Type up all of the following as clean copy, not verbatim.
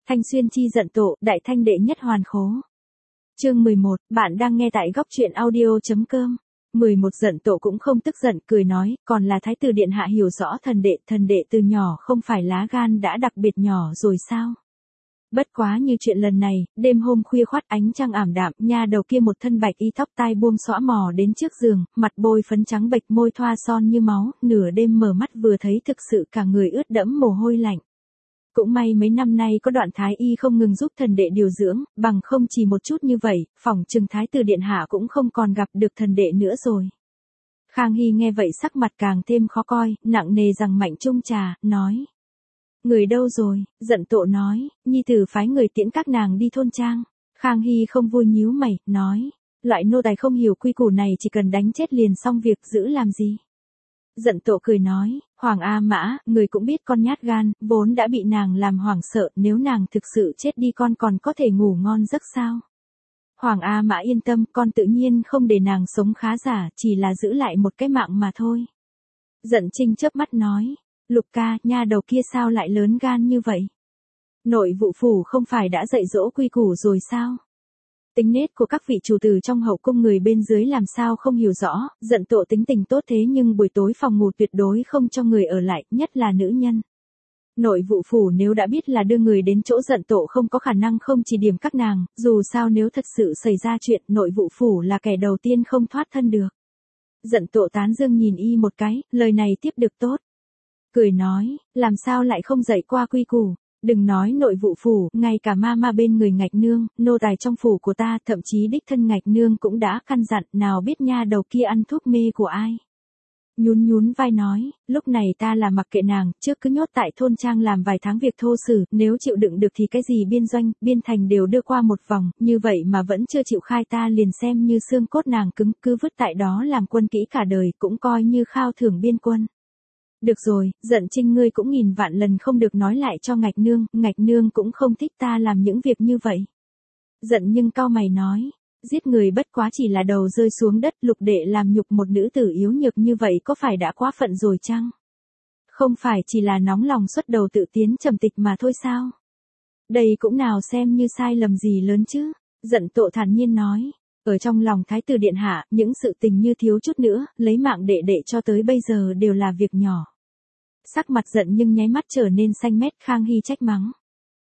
Thanh Xuyên chi giận Tổ, đại thanh đệ nhất hoàn khố. Chương 11, bạn đang nghe tại góc truyện audio.com. 11 giận Tổ cũng không tức giận, cười nói, còn là thái tử điện hạ hiểu rõ thần đệ từ nhỏ không phải lá gan đã đặc biệt nhỏ rồi sao? Bất quá như chuyện lần này, đêm hôm khuya khoắt ánh trăng ảm đạm, nha đầu kia một thân bạch y tóc tai buông xõa mò đến trước giường, mặt bôi phấn trắng bệch, môi thoa son như máu, nửa đêm mở mắt vừa thấy thực sự cả người ướt đẫm mồ hôi lạnh. Cũng may mấy năm nay có Đoạn thái y không ngừng giúp thần đệ điều dưỡng, bằng không chỉ một chút như vậy, phỏng chừng thái tử điện hạ cũng không còn gặp được thần đệ nữa rồi. Khang Hy nghe vậy sắc mặt càng thêm khó coi, nặng nề rằng Mạnh chung trà, nói. Người đâu rồi? Giận Tổ nói, nhi tử phái người tiễn các nàng đi thôn trang. Khang Hy không vui nhíu mày, nói, loại nô tài không hiểu quy củ này chỉ cần đánh chết liền xong việc, giữ làm gì? Giận Tổ cười nói, Hoàng A Mã, người cũng biết con nhát gan, vốn đã bị nàng làm hoảng sợ, nếu nàng thực sự chết đi con còn có thể ngủ ngon giấc sao? Hoàng A Mã yên tâm, con tự nhiên không để nàng sống khá giả, chỉ là giữ lại một cái mạng mà thôi. Giận Trinh chớp mắt nói, Lục ca, nha đầu kia sao lại lớn gan như vậy? Nội vụ phủ không phải đã dạy dỗ quy củ rồi sao? Tính nết của các vị chủ tử trong hậu cung người bên dưới làm sao không hiểu rõ, Giận Tổ tính tình tốt thế nhưng buổi tối phòng ngủ tuyệt đối không cho người ở lại, nhất là nữ nhân. Nội vụ phủ nếu đã biết là đưa người đến chỗ Giận Tổ không có khả năng không chỉ điểm các nàng, dù sao nếu thật sự xảy ra chuyện, nội vụ phủ là kẻ đầu tiên không thoát thân được. Giận Tổ tán dương nhìn y một cái, lời này tiếp được tốt. Cười nói, làm sao lại không dạy qua quy củ, đừng nói nội vụ phủ, ngay cả ma bên người Ngạch nương, nô tài trong phủ của ta, thậm chí đích thân Ngạch nương cũng đã căn dặn, nào biết nha đầu kia ăn thuốc mê của ai. Nhún vai nói, lúc này ta là mặc kệ nàng, trước cứ nhốt tại thôn trang làm vài tháng việc thô sử, nếu chịu đựng được thì cái gì biên doanh, biên thành đều đưa qua một vòng, như vậy mà vẫn chưa chịu khai ta liền xem như xương cốt nàng cứng, cứ vứt tại đó làm quân kỹ cả đời, cũng coi như khao thưởng biên quân. Được rồi, Giận Trinh ngươi cũng nghìn vạn lần không được nói lại cho Ngạch nương cũng không thích ta làm những việc như vậy. Giận nhưng cau mày nói, giết người bất quá chỉ là đầu rơi xuống đất, Lục đệ làm nhục một nữ tử yếu nhược như vậy có phải đã quá phận rồi chăng? Không phải chỉ là nóng lòng xuất đầu tự tiến trầm tịch mà thôi sao? Đây cũng nào xem như sai lầm gì lớn chứ? Giận Tổ thản nhiên nói. Ở trong lòng thái tử điện hạ, những sự tình như thiếu chút nữa, lấy mạng đệ đệ cho tới bây giờ đều là việc nhỏ. Sắc mặt giận nhưng nháy mắt trở nên xanh mét, Khang Hy trách mắng.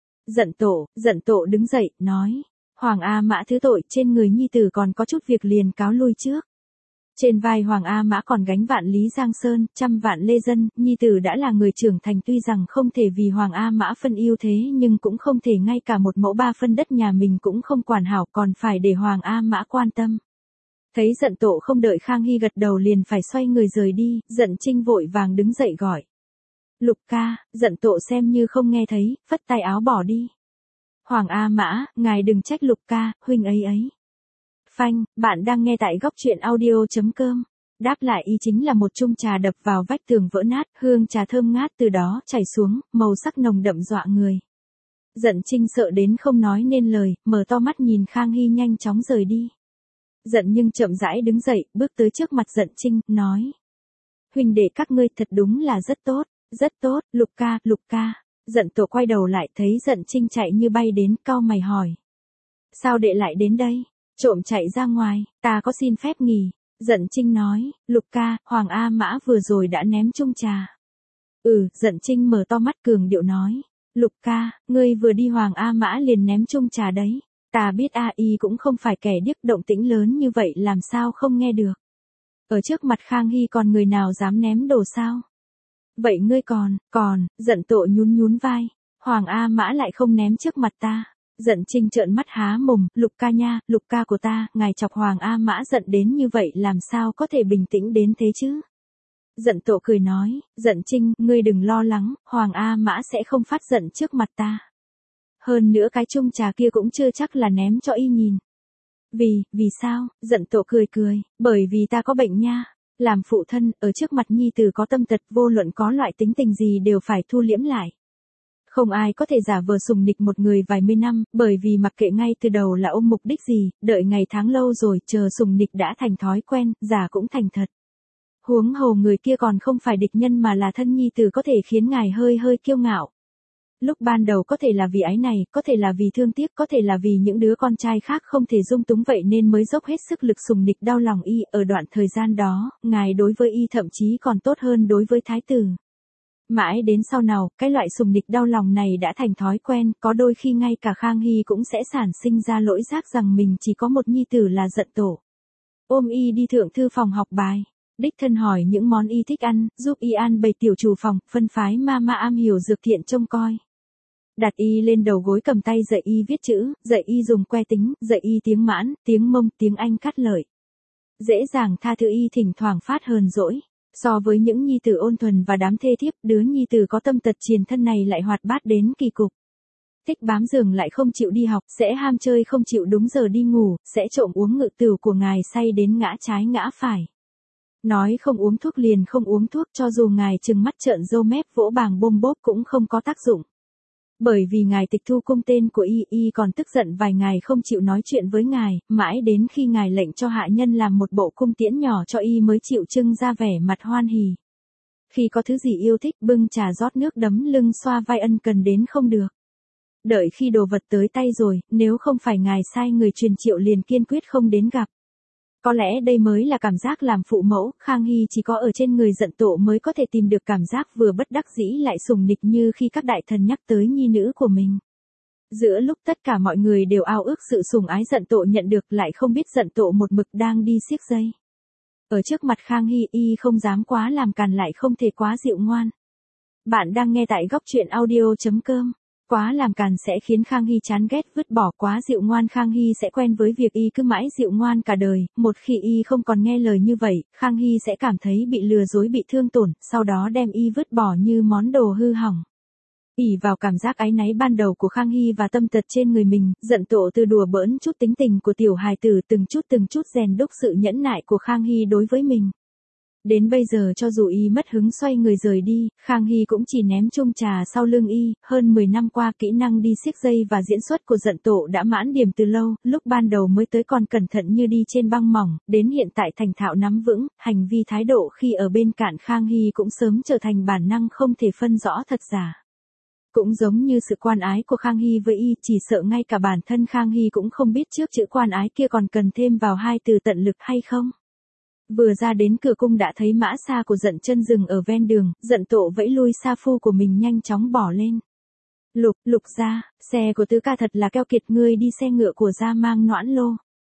Giận Tổ đứng dậy, nói. Hoàng A Mã thứ tội, trên người nhi tử còn có chút việc liền cáo lui trước. Trên vai Hoàng A Mã còn gánh vạn lý giang sơn, trăm vạn lê dân, nhi tử đã là người trưởng thành, tuy rằng không thể vì Hoàng A Mã phân ưu thế nhưng cũng không thể ngay cả một mẫu ba phân đất nhà mình cũng không quản hảo, còn phải để Hoàng A Mã quan tâm. Thấy Giận Tổ không đợi Khang Hy gật đầu liền phải xoay người rời đi, Giận Trinh vội vàng đứng dậy gọi. Lục ca, Giận Tổ xem như không nghe thấy, phất tay áo bỏ đi. Hoàng A Mã, ngài đừng trách Lục ca, huynh ấy. Phanh, bạn đang nghe tại góc truyện audio.com. Đáp lại y chính là một chung trà đập vào vách tường vỡ nát, hương trà thơm ngát từ đó chảy xuống, màu sắc nồng đậm dọa người. Giận Trinh sợ đến không nói nên lời, mở to mắt nhìn Khang Hy nhanh chóng rời đi. Giận nhưng chậm rãi đứng dậy, bước tới trước mặt Giận Trinh, nói. Huynh đệ các ngươi thật đúng là rất tốt, Lục ca. Giận Tổ quay đầu lại thấy Giận Trinh chạy như bay đến, cau mày hỏi. Sao đệ lại đến đây? Trộm chạy ra ngoài, ta có xin phép nghỉ. Giận Trinh nói, Lục ca, Hoàng A Mã vừa rồi đã ném chung trà. Giận Trinh mở to mắt cường điệu nói. Lục ca, ngươi vừa đi Hoàng A Mã liền ném chung trà đấy. Ta biết y cũng không phải kẻ điếc, động tĩnh lớn như vậy làm sao không nghe được. Ở trước mặt Khang Hy còn người nào dám ném đồ sao? Vậy ngươi còn, Giận Tổ nhún vai. Hoàng A Mã lại không ném trước mặt ta. Giận Trinh trợn mắt há mồm, Lục ca nha, Lục ca của ta, ngài chọc Hoàng A Mã giận đến như vậy làm sao có thể bình tĩnh đến thế chứ? Giận Tổ cười nói, Giận Trinh, ngươi đừng lo lắng, Hoàng A Mã sẽ không phát giận trước mặt ta. Hơn nữa cái chung trà kia cũng chưa chắc là ném cho y nhìn. Vì sao? Giận Tổ cười, bởi vì ta có bệnh nha. Làm phụ thân, ở trước mặt nhi tử có tâm tật, vô luận có loại tính tình gì đều phải thu liễm lại. Không ai có thể giả vờ sùng nịch một người vài mươi năm, bởi vì mặc kệ ngay từ đầu là ôm mục đích gì, đợi ngày tháng lâu rồi, chờ sùng nịch đã thành thói quen, giả cũng thành thật. Huống hồ người kia còn không phải địch nhân mà là thân nhi tử, có thể khiến ngài hơi kiêu ngạo. Lúc ban đầu có thể là vì ái này, có thể là vì thương tiếc, có thể là vì những đứa con trai khác không thể dung túng vậy nên mới dốc hết sức lực sùng nịch đau lòng y. Ở đoạn thời gian đó, ngài đối với y thậm chí còn tốt hơn đối với thái tử. Mãi đến sau nào, cái loại sùng nịch đau lòng này đã thành thói quen, có đôi khi ngay cả Khang Hy cũng sẽ sản sinh ra lỗi giác rằng mình chỉ có một nhi tử là Dận Tổ. Ôm y đi thượng thư phòng học bài, đích thân hỏi những món y thích ăn, giúp y an bày tiểu chủ phòng, phân phái ma am hiểu dược thiện trông coi. Đặt y lên đầu gối cầm tay dạy y viết chữ, dạy y dùng que tính, dạy y tiếng Mãn, tiếng Mông, tiếng Anh cắt lợi. Dễ dàng tha thứ y thỉnh thoảng phát hờn dỗi. So với những nhi tử ôn thuần và đám thê thiếp, đứa nhi tử có tâm tật triền thân này lại hoạt bát đến kỳ cục. Thích bám giường lại không chịu đi học, sẽ ham chơi không chịu đúng giờ đi ngủ, sẽ trộm uống ngự tửu của ngài say đến ngã trái ngã phải. Nói không uống thuốc liền không uống thuốc, cho dù ngài trừng mắt trợn râu mép vỗ bàng bôm bốp cũng không có tác dụng. Bởi vì ngài tịch thu cung tên của y còn tức giận vài ngày không chịu nói chuyện với ngài, mãi đến khi ngài lệnh cho hạ nhân làm một bộ cung tiễn nhỏ cho y mới chịu trưng ra vẻ mặt hoan hỉ. Khi có thứ gì yêu thích bưng trà rót nước đấm lưng xoa vai ân cần đến không được. Đợi khi đồ vật tới tay rồi, nếu không phải ngài sai người truyền triệu liền kiên quyết không đến gặp. Có lẽ đây mới là cảm giác làm phụ mẫu, Khang Hy chỉ có ở trên người Dận Tổ mới có thể tìm được cảm giác vừa bất đắc dĩ lại sùng nịch như khi các đại thần nhắc tới nhi nữ của mình. Giữa lúc tất cả mọi người đều ao ước sự sủng ái Dận Tổ nhận được lại không biết Dận Tổ một mực đang đi siếc dây. Ở trước mặt Khang Hy y không dám quá làm càn lại không thể quá dịu ngoan. Bạn đang nghe tại góc truyện audio.com. Quá làm càn sẽ khiến Khang Hy chán ghét vứt bỏ, quá dịu ngoan Khang Hy sẽ quen với việc y cứ mãi dịu ngoan cả đời, một khi y không còn nghe lời như vậy, Khang Hy sẽ cảm thấy bị lừa dối bị thương tổn, sau đó đem y vứt bỏ như món đồ hư hỏng. Ỷ vào cảm giác áy náy ban đầu của Khang Hy và tâm tật trên người mình, Dận Tổ từ đùa bỡn chút tính tình của tiểu hài tử từng chút rèn đúc sự nhẫn nại của Khang Hy đối với mình. Đến bây giờ cho dù y mất hứng xoay người rời đi, Khang Hy cũng chỉ ném chung trà sau lưng y, hơn 10 năm qua kỹ năng đi siếc dây và diễn xuất của Dận Tổ đã mãn điểm từ lâu, lúc ban đầu mới tới còn cẩn thận như đi trên băng mỏng, đến hiện tại thành thạo nắm vững, hành vi thái độ khi ở bên cạnh Khang Hy cũng sớm trở thành bản năng không thể phân rõ thật giả. Cũng giống như sự quan ái của Khang Hy với y, chỉ sợ ngay cả bản thân Khang Hy cũng không biết trước chữ quan ái kia còn cần thêm vào hai từ tận lực hay không. Vừa ra đến cửa cung đã thấy mã xa của Dận Chân dừng ở ven đường, Dận Tổ vẫy lui sa phu của mình nhanh chóng bỏ lên. Lục gia, xe của tứ ca thật là keo kiệt, ngươi đi xe ngựa của gia mang noãn lô.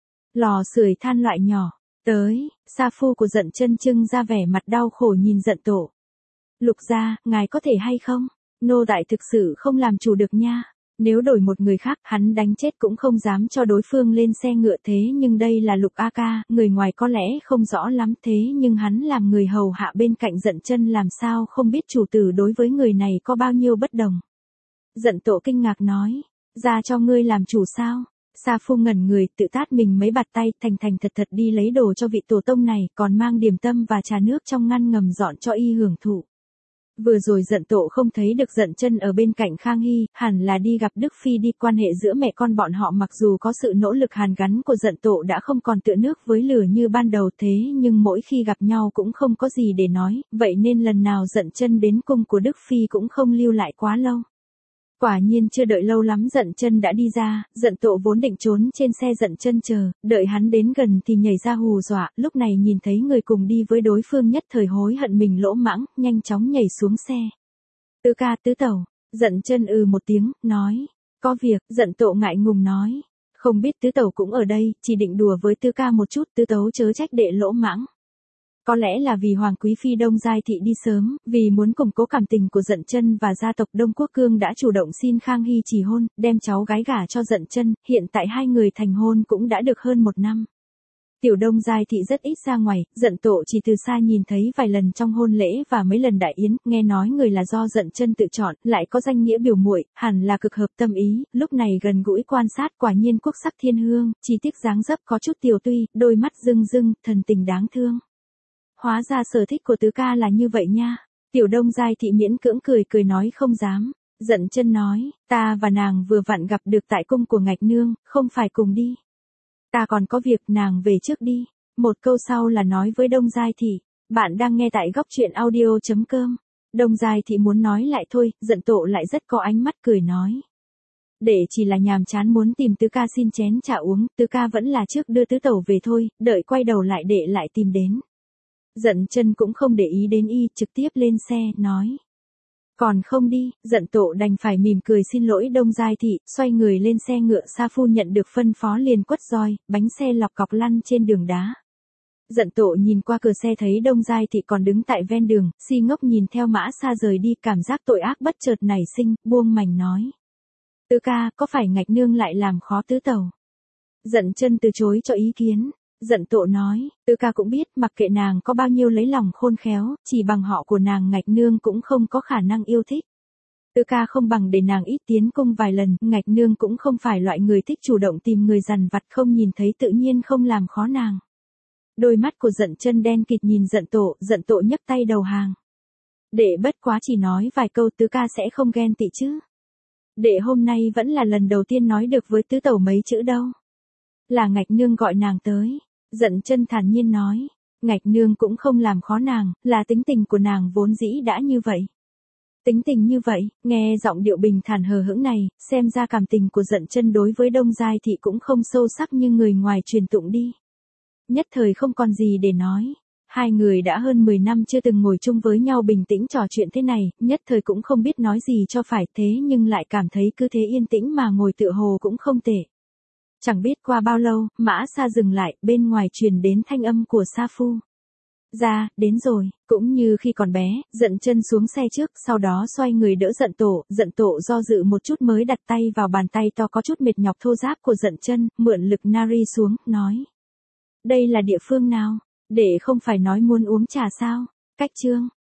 Lò sưởi than loại nhỏ, tới, sa phu của Dận Chân trưng ra vẻ mặt đau khổ nhìn Dận Tổ. Lục gia, ngài có thể hay không? Nô đại thực sự không làm chủ được nha. Nếu đổi một người khác, hắn đánh chết cũng không dám cho đối phương lên xe ngựa, thế nhưng đây là Lục A Ca, người ngoài có lẽ không rõ lắm, thế nhưng hắn làm người hầu hạ bên cạnh Dận Chân làm sao không biết chủ tử đối với người này có bao nhiêu bất đồng. Dận Tổ kinh ngạc nói, ra cho ngươi làm chủ sao? Sa phu ngẩn người, tự tát mình mấy bạt tay, thành thật đi lấy đồ cho vị tổ tông này, còn mang điểm tâm và trà nước trong ngăn ngầm dọn cho y hưởng thụ. Vừa rồi Dận Tổ không thấy được Dận Chân ở bên cạnh Khang Hy, hẳn là đi gặp Đức Phi đi, quan hệ giữa mẹ con bọn họ mặc dù có sự nỗ lực hàn gắn của Dận Tổ đã không còn tựa nước với lửa như ban đầu, thế nhưng mỗi khi gặp nhau cũng không có gì để nói, vậy nên lần nào Dận Chân đến cung của Đức Phi cũng không lưu lại quá lâu. Quả nhiên chưa đợi lâu lắm Dận Chân đã đi ra, Dận Tổ vốn định trốn trên xe Dận Chân chờ, đợi hắn đến gần thì nhảy ra hù dọa, lúc này nhìn thấy người cùng đi với đối phương nhất thời hối hận mình lỗ mãng, nhanh chóng nhảy xuống xe. Tứ ca tứ tẩu, Dận Chân một tiếng, nói, có việc, Dận Tổ ngại ngùng nói, không biết tứ tẩu cũng ở đây, chỉ định đùa với tứ ca một chút, tứ tấu chớ trách đệ lỗ mãng. Có lẽ là vì Hoàng Quý Phi Đông Giai Thị đi sớm, vì muốn củng cố cảm tình của Dận Chân và gia tộc Đông Quốc Cương đã chủ động xin Khang Hy chỉ hôn, đem cháu gái gả cho Dận Chân, hiện tại hai người thành hôn cũng đã được hơn 1 năm. Tiểu Đông Giai Thị rất ít ra ngoài, Dận Tổ chỉ từ xa nhìn thấy vài lần trong hôn lễ và mấy lần đại yến, nghe nói người là do Dận Chân tự chọn, lại có danh nghĩa biểu muội, hẳn là cực hợp tâm ý, lúc này gần gũi quan sát quả nhiên quốc sắc thiên hương, chỉ tiếc dáng dấp có chút tiều tuy, đôi mắt rưng, thần tình đáng thương. Hóa ra sở thích của tứ ca là như vậy nha. Tiểu Đông Giai Thị miễn cưỡng cười nói không dám. Dận Chân nói, ta và nàng vừa vặn gặp được tại cung của Ngạch Nương, không phải cùng đi. Ta còn có việc, nàng về trước đi. Một câu sau là nói với Đông Giai Thị, bạn đang nghe tại góc truyện audio.com. Đông Giai Thị muốn nói lại thôi, giận Tổ lại rất có ánh mắt cười nói. Đệ chỉ là nhàm chán muốn tìm tứ ca xin chén trà uống, tứ ca vẫn là trước đưa tứ tẩu về thôi, đợi quay đầu lại đệ lại tìm đến. Giận chân cũng không để ý đến y, trực tiếp lên xe, nói. Còn không đi, giận Tổ đành phải mỉm cười xin lỗi Đông Giai Thị, xoay người lên xe ngựa. Sa Phu nhận được phân phó liền quất roi, bánh xe lọc cọc lăn trên đường đá. Giận Tổ nhìn qua cửa xe thấy Đông Giai Thị còn đứng tại ven đường, si ngốc nhìn theo Mã Sa rời đi, cảm giác tội ác bất chợt nảy sinh, buông mành nói. Tứ ca, có phải Ngạch nương lại làm khó tứ tẩu? Giận chân từ chối cho ý kiến. Giận Tổ nói, tứ ca cũng biết, mặc kệ nàng có bao nhiêu lấy lòng khôn khéo, chỉ bằng họ của nàng Ngạch nương cũng không có khả năng yêu thích. Tứ ca không bằng để nàng ít tiến cung vài lần, Ngạch nương cũng không phải loại người thích chủ động tìm người dằn vặt, không nhìn thấy tự nhiên không làm khó nàng. Đôi mắt của giận chân đen kịt nhìn giận Tổ nhấc tay đầu hàng. Đệ bất quá chỉ nói vài câu, tứ ca sẽ không ghen tị chứ. Đệ hôm nay vẫn là lần đầu tiên nói được với tứ tẩu mấy chữ đâu. Là Ngạch nương gọi nàng tới. Giận chân thản nhiên nói. Ngạch nương cũng không làm khó nàng, là tính tình của nàng vốn dĩ đã như vậy. Tính tình như vậy, nghe giọng điệu bình thản hờ hững này, xem ra cảm tình của giận chân đối với Đông Giai Thị cũng không sâu sắc như người ngoài truyền tụng đi. Nhất thời không còn gì để nói. Hai người đã hơn 10 năm chưa từng ngồi chung với nhau bình tĩnh trò chuyện thế này, nhất thời cũng không biết nói gì cho phải, thế nhưng lại cảm thấy cứ thế yên tĩnh mà ngồi tựa hồ cũng không tệ. Chẳng biết qua bao lâu, Mã Sa dừng lại, bên ngoài truyền đến thanh âm của Sa Phu. Ra, đến rồi, cũng như khi còn bé, giận chân xuống xe trước, sau đó xoay người đỡ giận Tổ do dự một chút mới đặt tay vào bàn tay to có chút mệt nhọc thô ráp của giận chân, mượn lực nari xuống, nói. Đây là địa phương nào? Để không phải nói muốn uống trà sao? Cách chương.